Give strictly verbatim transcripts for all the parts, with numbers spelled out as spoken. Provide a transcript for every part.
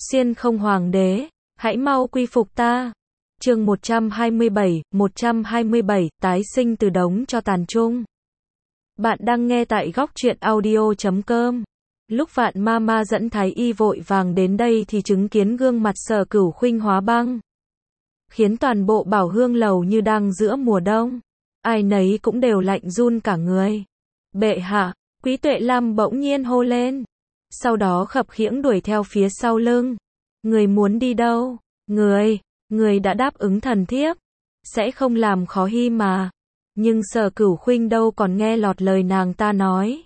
Xiên không hoàng đế, hãy mau quy phục ta. Chương một trăm hai mươi bảy, một trăm hai mươi bảy, tái sinh từ đống cho tàn chung. Bạn đang nghe tại góc truyện audio chấm com. Lúc Vạn Mama dẫn Thái Y vội vàng đến đây thì chứng kiến gương mặt Sở Cửu Khuynh hóa băng, khiến toàn bộ Bảo Hương lầu như đang giữa mùa đông. Ai nấy cũng đều lạnh run cả người. Bệ hạ, Quý Tuệ Lam bỗng nhiên hô lên. Sau đó khập khiễng đuổi theo phía sau lưng. Người muốn đi đâu? Người, người đã đáp ứng thần thiếp, sẽ không làm khó Hi mà. Nhưng Sở Cửu Khuynh đâu còn nghe lọt lời nàng ta nói.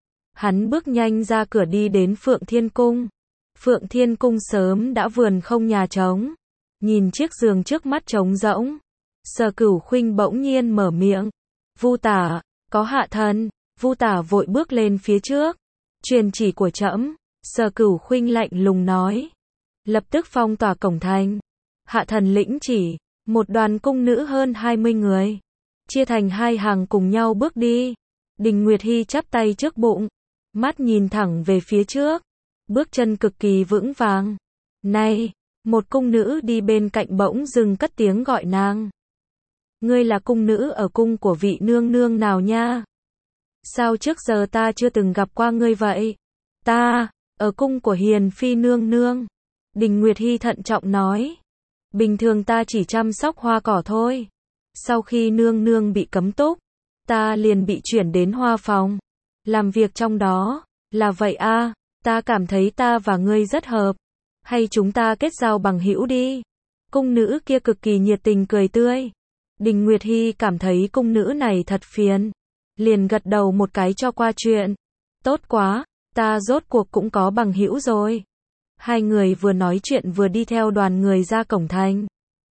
Hắn bước nhanh ra cửa đi đến Phượng Thiên Cung. Phượng Thiên Cung sớm đã vườn không nhà trống. Nhìn chiếc giường trước mắt trống rỗng, Sở Cửu Khuynh bỗng nhiên mở miệng. Vu Tả, có hạ thần. Vu Tả vội bước lên phía trước. Truyền chỉ của trẫm. Sở Cửu Khuynh lạnh lùng nói. Lập tức phong tỏa cổng thành. Hạ thần lĩnh chỉ. Một đoàn cung nữ hơn hai mươi người, chia thành hai hàng cùng nhau bước đi. Đình Nguyệt Hi chắp tay trước bụng, mắt nhìn thẳng về phía trước, bước chân cực kỳ vững vàng. Này! Một cung nữ đi bên cạnh bỗng dừng cất tiếng gọi nàng. Ngươi là cung nữ ở cung của vị nương nương nào nha? Sao trước giờ ta chưa từng gặp qua ngươi vậy? Ta, ở cung của Hiền Phi nương nương. Đình Nguyệt Hi thận trọng nói. Bình thường ta chỉ chăm sóc hoa cỏ thôi. Sau khi nương nương bị cấm túc, ta liền bị chuyển đến hoa phòng, làm việc trong đó. Là vậy a, ta cảm thấy ta và ngươi rất hợp. Hay chúng ta kết giao bằng hữu đi. Cung nữ kia cực kỳ nhiệt tình cười tươi. Đình Nguyệt Hi cảm thấy cung nữ này thật phiền, liền gật đầu một cái cho qua chuyện. Tốt quá, ta rốt cuộc cũng có bằng hữu rồi. Hai người vừa nói chuyện vừa đi theo đoàn người ra cổng thành.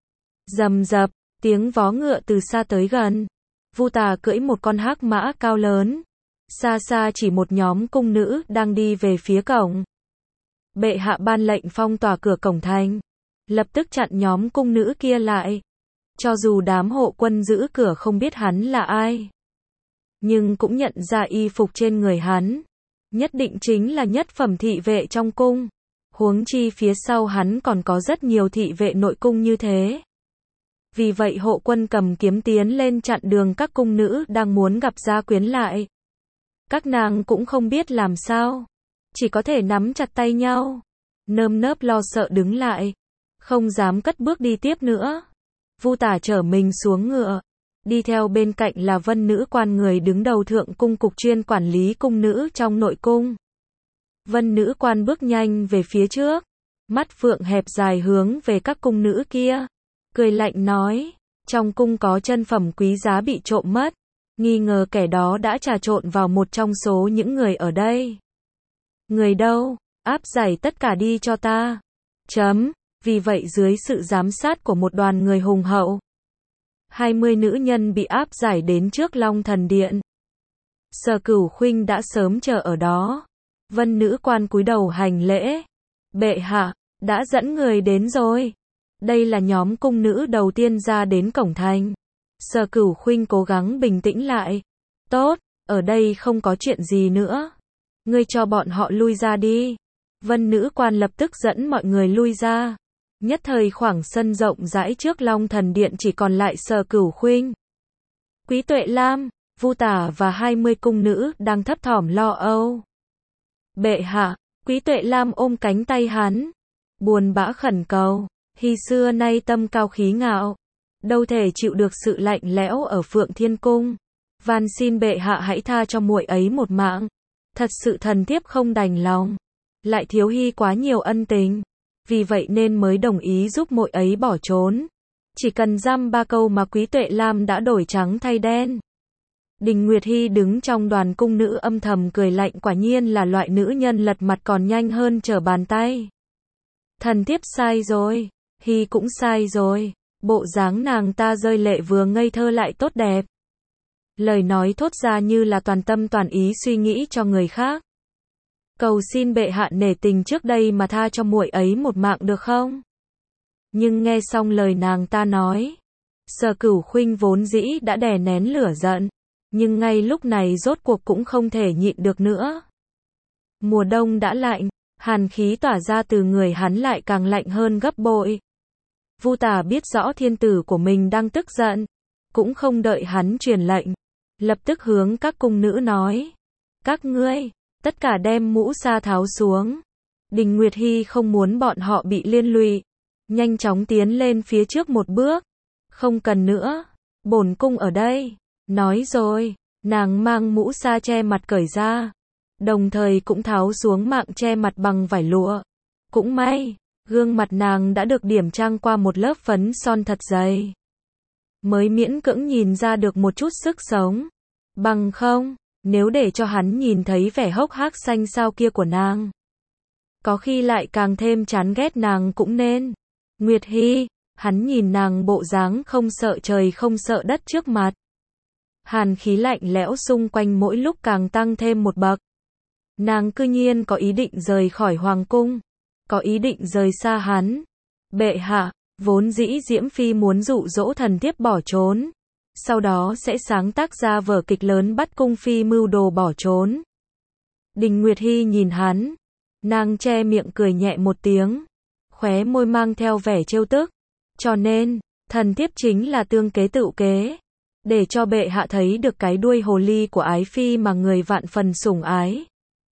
Rầm rập, tiếng vó ngựa từ xa tới gần. Vu Tả cưỡi một con hắc mã cao lớn. Xa xa chỉ một nhóm cung nữ đang đi về phía cổng. Bệ hạ ban lệnh phong tỏa cửa cổng thành, lập tức chặn nhóm cung nữ kia lại. Cho dù đám hộ quân giữ cửa không biết hắn là ai, nhưng cũng nhận ra y phục trên người hắn, nhất định chính là nhất phẩm thị vệ trong cung. Huống chi phía sau hắn còn có rất nhiều thị vệ nội cung như thế. Vì vậy hộ quân cầm kiếm tiến lên chặn đường các cung nữ đang muốn gặp gia quyến lại. Các nàng cũng không biết làm sao, chỉ có thể nắm chặt tay nhau, nơm nớp lo sợ đứng lại, không dám cất bước đi tiếp nữa. Vu Tả chở mình xuống ngựa, đi theo bên cạnh là Vân nữ quan, người đứng đầu thượng cung cục chuyên quản lý cung nữ trong nội cung. Vân nữ quan bước nhanh về phía trước, mắt phượng hẹp dài hướng về các cung nữ kia, cười lạnh nói, trong cung có chân phẩm quý giá bị trộm mất, nghi ngờ kẻ đó đã trà trộn vào một trong số những người ở đây. Người đâu? Áp giải tất cả đi cho ta. Chấm. Vì vậy dưới sự giám sát của một đoàn người hùng hậu, hai mươi nữ nhân bị áp giải đến trước Long Thần Điện. Sở Cửu Khuynh đã sớm chờ ở đó. Vân nữ quan cúi đầu hành lễ. Bệ hạ, đã dẫn người đến rồi. Đây là nhóm cung nữ đầu tiên ra đến cổng thành. Sở Cửu Khuynh cố gắng bình tĩnh lại. Tốt, ở đây không có chuyện gì nữa. Ngươi cho bọn họ lui ra đi. Vân nữ quan lập tức dẫn mọi người lui ra. Nhất thời khoảng sân rộng rãi trước Long Thần Điện chỉ còn lại Sở Cửu Khuynh, Quý Tuệ Lam, Vu Tả và hai mươi cung nữ đang thấp thỏm lo âu. Bệ hạ, Quý Tuệ Lam ôm cánh tay hắn, buồn bã khẩn cầu. Hi xưa nay tâm cao khí ngạo, đâu thể chịu được sự lạnh lẽo ở Phượng Thiên Cung. Van xin bệ hạ hãy tha cho muội ấy một mạng. Thật sự thần thiếp không đành lòng, lại thiếu Hi quá nhiều ân tình, vì vậy nên mới đồng ý giúp muội ấy bỏ trốn. Chỉ cần dăm ba câu mà Quý Tuệ Lam đã đổi trắng thay đen. Đình Nguyệt Hi đứng trong đoàn cung nữ âm thầm cười lạnh, quả nhiên là loại nữ nhân lật mặt còn nhanh hơn trở bàn tay. Thần thiếp sai rồi, Hi cũng sai rồi. Bộ dáng nàng ta rơi lệ vừa ngây thơ lại tốt đẹp. Lời nói thốt ra như là toàn tâm toàn ý suy nghĩ cho người khác. Cầu xin bệ hạ nể tình trước đây mà tha cho muội ấy một mạng được không? Nhưng nghe xong lời nàng ta nói, Sở Cửu Khuynh vốn dĩ đã đè nén lửa giận, nhưng ngay lúc này rốt cuộc cũng không thể nhịn được nữa. Mùa đông đã lạnh, Hàn khí tỏa ra từ người hắn lại càng lạnh hơn gấp bội. Vu Tả biết rõ thiên tử của mình đang tức giận, cũng không đợi hắn truyền lệnh, lập tức hướng các cung nữ nói: các ngươi, tất cả đem mũ sa tháo xuống. Đình Nguyệt Hi không muốn bọn họ bị liên lụy, nhanh chóng tiến lên phía trước một bước. Không cần nữa, bổn cung ở đây. Nói rồi, nàng mang mũ sa che mặt cởi ra, đồng thời cũng tháo xuống mạng che mặt bằng vải lụa. Cũng may, gương mặt nàng đã được điểm trang qua một lớp phấn son thật dày, mới miễn cưỡng nhìn ra được một chút sức sống. Bằng không, nếu để cho hắn nhìn thấy vẻ hốc hác xanh xao kia của nàng, có khi lại càng thêm chán ghét nàng cũng nên. Nguyệt Hi, hắn nhìn nàng bộ dáng không sợ trời không sợ đất trước mặt. Hàn khí lạnh lẽo xung quanh mỗi lúc càng tăng thêm một bậc. Nàng cư nhiên có ý định rời khỏi hoàng cung, có ý định rời xa hắn. Bệ hạ, vốn dĩ Diễm Phi muốn dụ dỗ thần thiếp bỏ trốn, sau đó sẽ sáng tác ra vở kịch lớn bắt cung phi mưu đồ bỏ trốn. Đình Nguyệt Hi nhìn hắn, nàng che miệng cười nhẹ một tiếng, khóe môi mang theo vẻ trêu tức. Cho nên, thần thiếp chính là tương kế tự kế, để cho bệ hạ thấy được cái đuôi hồ ly của ái phi mà người vạn phần sủng ái.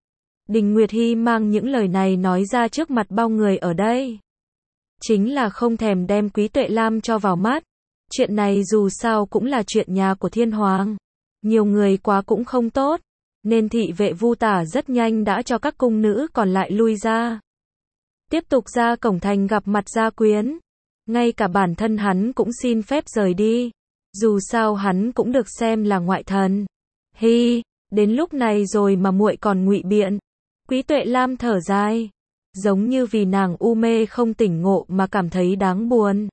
Đình Nguyệt Hi mang những lời này nói ra trước mặt bao người ở đây, chính là không thèm đem Quý Tuệ Lam cho vào mắt. Chuyện này dù sao cũng là chuyện nhà của thiên hoàng, nhiều người quá cũng không tốt, nên thị vệ Vu Tả rất nhanh đã cho các cung nữ còn lại lui ra, tiếp tục ra cổng thành gặp mặt gia quyến. Ngay cả bản thân hắn cũng xin phép rời đi, dù sao hắn cũng được xem là ngoại thần. Hi, đến lúc này rồi mà muội còn ngụy biện. Quý Tuệ Lam thở dài, giống như vì nàng u mê không tỉnh ngộ mà cảm thấy đáng buồn.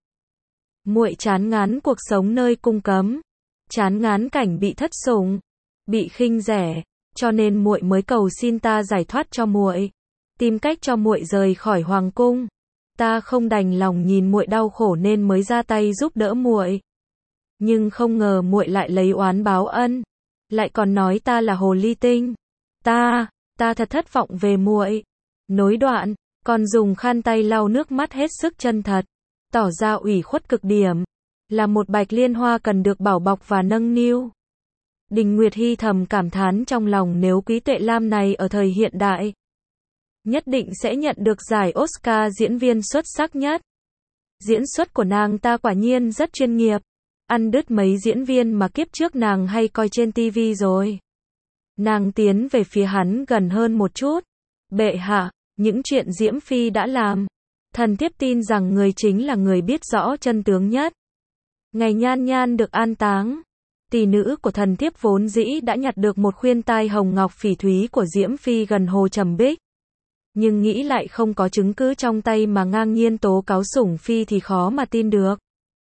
Muội chán ngán cuộc sống nơi cung cấm, chán ngán cảnh bị thất sủng, bị khinh rẻ, cho nên muội mới cầu xin ta giải thoát cho muội, tìm cách cho muội rời khỏi hoàng cung. Ta không đành lòng nhìn muội đau khổ nên mới ra tay giúp đỡ muội. Nhưng không ngờ muội lại lấy oán báo ân, lại còn nói ta là hồ ly tinh. Ta, ta thật thất vọng về muội. Nối đoạn, còn dùng khăn tay lau nước mắt hết sức chân thật, tỏ ra ủy khuất cực điểm, là một bạch liên hoa cần được bảo bọc và nâng niu. Đình Nguyệt Hi thầm cảm thán trong lòng, nếu Quý Tuệ Lam này ở thời hiện đại, nhất định sẽ nhận được giải Oscar diễn viên xuất sắc nhất. Diễn xuất của nàng ta quả nhiên rất chuyên nghiệp, ăn đứt mấy diễn viên mà kiếp trước nàng hay coi trên tivi rồi. Nàng tiến về phía hắn gần hơn một chút. Bệ hạ, những chuyện Diễm Phi đã làm, thần thiếp tin rằng người chính là người biết rõ chân tướng nhất. Ngày Nhan Nhan được an táng, tỷ nữ của thần thiếp vốn dĩ đã nhặt được một khuyên tai hồng ngọc phỉ thúy của Diễm Phi gần hồ Trầm Bích. Nhưng nghĩ lại không có chứng cứ trong tay mà ngang nhiên tố cáo sủng phi thì khó mà tin được.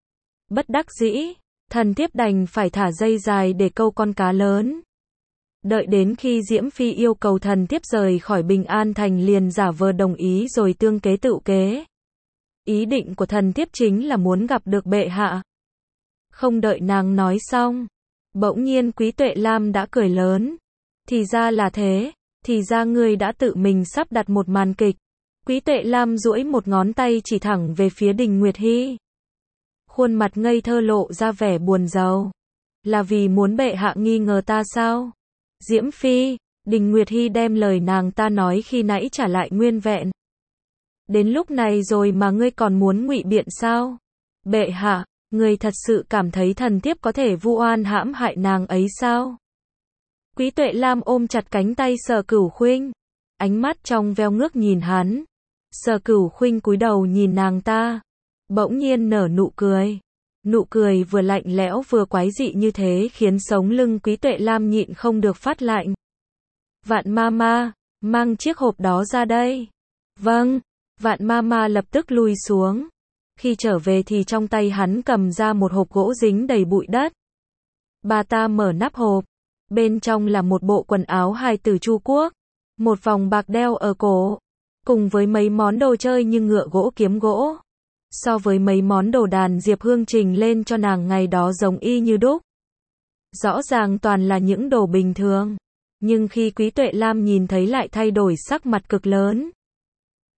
Bất đắc dĩ, thần thiếp đành phải thả dây dài để câu con cá lớn. Đợi đến khi Diễm Phi yêu cầu thần thiếp rời khỏi Bình An Thành liền giả vờ đồng ý rồi tương kế tự kế. Ý định của thần thiếp chính là muốn gặp được bệ hạ. Không đợi nàng nói xong, bỗng nhiên Quý Tuệ Lam đã cười lớn. Thì ra là thế. Thì ra ngươi đã tự mình sắp đặt một màn kịch. Quý Tuệ Lam duỗi một ngón tay chỉ thẳng về phía Đình Nguyệt Hi. Khuôn mặt ngây thơ lộ ra vẻ buồn rầu. Là vì muốn bệ hạ nghi ngờ ta sao? Diễm Phi, Đình Nguyệt Hi đem lời nàng ta nói khi nãy trả lại nguyên vẹn. Đến lúc này rồi mà ngươi còn muốn ngụy biện sao? Bệ hạ, ngươi thật sự cảm thấy thần thiếp có thể vu oan hãm hại nàng ấy sao? Quý Tuệ Lam ôm chặt cánh tay Sở Cửu Khuynh, ánh mắt trong veo ngước nhìn hắn. Sở Cửu Khuynh cúi đầu nhìn nàng ta, bỗng nhiên nở nụ cười. Nụ cười vừa lạnh lẽo vừa quái dị như thế khiến sống lưng Quý Tuệ Lam nhịn không được phát lạnh. Vạn Mama, mang chiếc hộp đó ra đây. Vâng, Vạn Mama lập tức lui xuống. Khi trở về thì trong tay hắn cầm ra một hộp gỗ dính đầy bụi đất. Bà ta mở nắp hộp. Bên trong là một bộ quần áo hài tử Chu Quốc, một vòng bạc đeo ở cổ, cùng với mấy món đồ chơi như ngựa gỗ kiếm gỗ. So với mấy món đồ đàn Diệp Hương trình lên cho nàng ngày đó giống y như đúc. Rõ ràng toàn là những đồ bình thường, nhưng khi Quý Tuệ Lam nhìn thấy lại thay đổi sắc mặt cực lớn.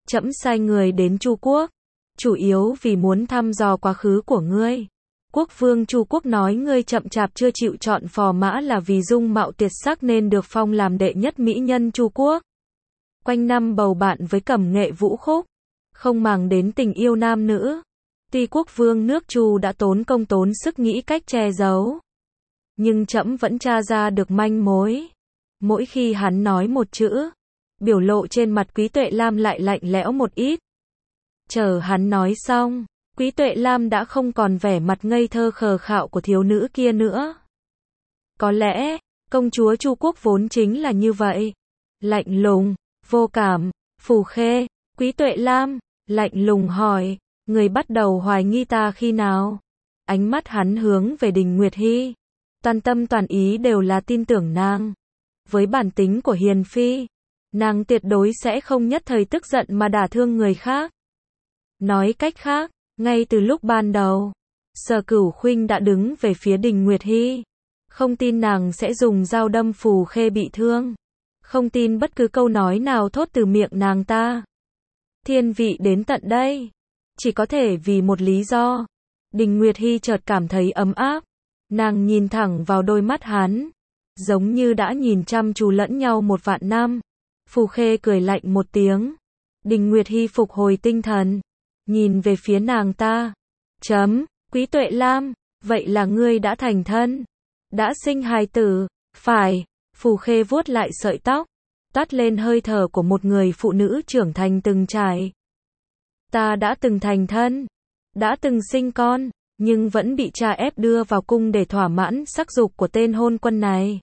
Trẫm sai người đến Chu quốc, chủ yếu vì muốn thăm dò quá khứ của ngươi. Quốc vương Chu quốc nói ngươi chậm chạp chưa chịu chọn phò mã là vì dung mạo tuyệt sắc nên được phong làm đệ nhất mỹ nhân Chu quốc. Quanh năm bầu bạn với cẩm nghệ vũ khúc, không màng đến tình yêu nam nữ. Tuy quốc vương nước Chu đã tốn công tốn sức nghĩ cách che giấu, nhưng trẫm vẫn tra ra được manh mối. Mỗi khi hắn nói một chữ, biểu lộ trên mặt Quý Tuệ Lam lại lạnh lẽo một ít. Chờ hắn nói xong, Quý Tuệ Lam đã không còn vẻ mặt ngây thơ khờ khạo của thiếu nữ kia nữa. Có lẽ, công chúa Chu quốc vốn chính là như vậy. Lạnh lùng, vô cảm, Phù Khê. Quý Tuệ Lam, lạnh lùng hỏi, người bắt đầu hoài nghi ta khi nào? Ánh mắt hắn hướng về Đình Nguyệt Hi. Toàn tâm toàn ý đều là tin tưởng nàng. Với bản tính của hiền phi, nàng tuyệt đối sẽ không nhất thời tức giận mà đả thương người khác. Nói cách khác, ngay từ lúc ban đầu, Sở Cửu Khuynh đã đứng về phía Đình Nguyệt Hi. Không tin nàng sẽ dùng dao đâm Phù Khê bị thương. Không tin bất cứ câu nói nào thốt từ miệng nàng ta. Thiên vị đến tận đây, chỉ có thể vì một lý do. Đình Nguyệt Hi chợt cảm thấy ấm áp. Nàng nhìn thẳng vào đôi mắt hắn, giống như đã nhìn chăm chú lẫn nhau một vạn năm. Phù Khê cười lạnh một tiếng. Đình Nguyệt Hi phục hồi tinh thần, nhìn về phía nàng ta. Chấm, Quý Tuệ Lam, vậy là ngươi đã thành thân, đã sinh hài tử, phải. Phù Khê vuốt lại sợi tóc, toát lên hơi thở của một người phụ nữ trưởng thành từng trải. Ta đã từng thành thân, đã từng sinh con, nhưng vẫn bị cha ép đưa vào cung để thỏa mãn sắc dục của tên hôn quân này.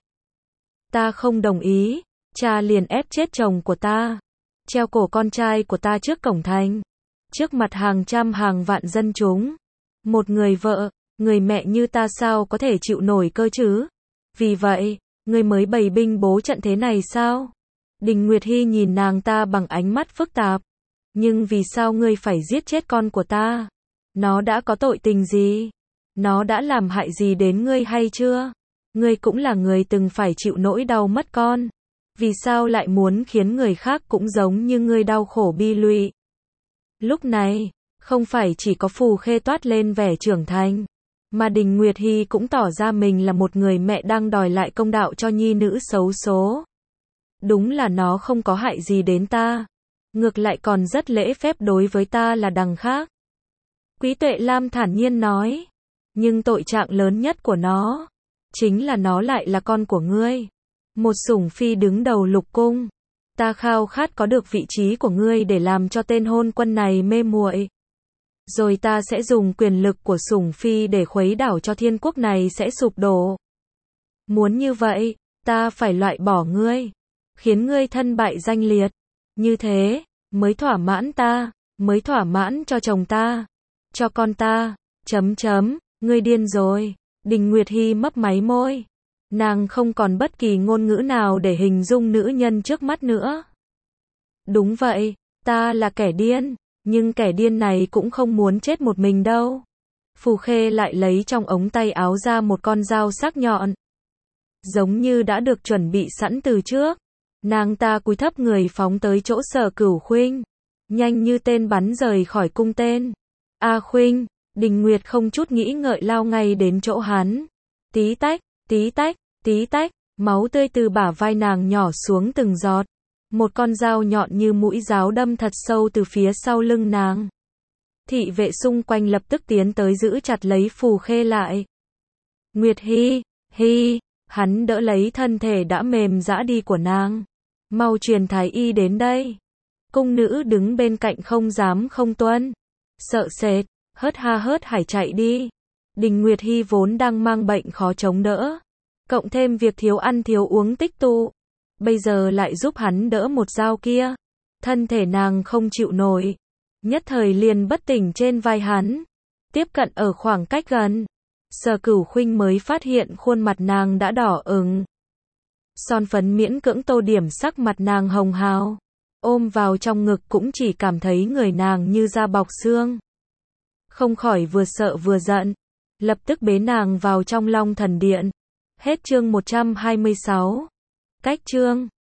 Ta không đồng ý, cha liền ép chết chồng của ta, treo cổ con trai của ta trước cổng thành, trước mặt hàng trăm hàng vạn dân chúng. Một người vợ, người mẹ như ta sao có thể chịu nổi cơ chứ? Vì vậy, ngươi mới bày binh bố trận thế này sao? Đình Nguyệt Hi nhìn nàng ta bằng ánh mắt phức tạp. Nhưng vì sao ngươi phải giết chết con của ta? Nó đã có tội tình gì? Nó đã làm hại gì đến ngươi hay chưa? Ngươi cũng là người từng phải chịu nỗi đau mất con. Vì sao lại muốn khiến người khác cũng giống như ngươi đau khổ bi lụy? Lúc này, không phải chỉ có Phù Khê toát lên vẻ trưởng thành, mà Đình Nguyệt Hi cũng tỏ ra mình là một người mẹ đang đòi lại công đạo cho nhi nữ xấu số. Đúng là nó không có hại gì đến ta, ngược lại còn rất lễ phép đối với ta là đằng khác. Quý Tuệ Lam thản nhiên nói, nhưng tội trạng lớn nhất của nó, chính là nó lại là con của ngươi. Một sủng phi đứng đầu lục cung. Ta khao khát có được vị trí của ngươi để làm cho tên hôn quân này mê muội. Rồi ta sẽ dùng quyền lực của sủng phi để khuấy đảo cho thiên quốc này sẽ sụp đổ. Muốn như vậy, ta phải loại bỏ ngươi, khiến ngươi thân bại danh liệt. Như thế, mới thỏa mãn ta, mới thỏa mãn cho chồng ta, cho con ta. Chấm chấm, ngươi điên rồi. Đình Nguyệt Hi mấp máy môi. Nàng không còn bất kỳ ngôn ngữ nào để hình dung nữ nhân trước mắt nữa. Đúng vậy, ta là kẻ điên, nhưng kẻ điên này cũng không muốn chết một mình đâu. Phù Khê lại lấy trong ống tay áo ra một con dao sắc nhọn, giống như đã được chuẩn bị sẵn từ trước. Nàng ta cúi thấp người phóng tới chỗ Sở Cửu Khuynh, nhanh như tên bắn rời khỏi cung tên. A Khuynh, Đình Nguyệt không chút nghĩ ngợi lao ngay đến chỗ hắn. Tí tách, tí tách, tí tách, máu tươi từ bả vai nàng nhỏ xuống từng giọt. Một con dao nhọn như mũi giáo đâm thật sâu từ phía sau lưng nàng. Thị vệ xung quanh lập tức tiến tới giữ chặt lấy Phù Khê lại. Nguyệt Hi, Hi, hắn đỡ lấy thân thể đã mềm rã đi của nàng. Mau truyền thái y đến đây. Cung nữ đứng bên cạnh không dám không tuân. Sợ sệt, hớt ha hớt hải chạy đi. Đình Nguyệt Hi vốn đang mang bệnh khó chống đỡ, cộng thêm việc thiếu ăn thiếu uống tích tụ, bây giờ lại giúp hắn đỡ một dao kia. Thân thể nàng không chịu nổi, nhất thời liền bất tỉnh trên vai hắn. Tiếp cận ở khoảng cách gần, Sở Cửu Khuynh mới phát hiện khuôn mặt nàng đã đỏ ửng. Son phấn miễn cưỡng tô điểm sắc mặt nàng hồng hào. Ôm vào trong ngực cũng chỉ cảm thấy người nàng như da bọc xương. Không khỏi vừa sợ vừa giận, lập tức bế nàng vào trong Long Thần Điện. Hết chương một trăm hai mươi sáu. Cách chương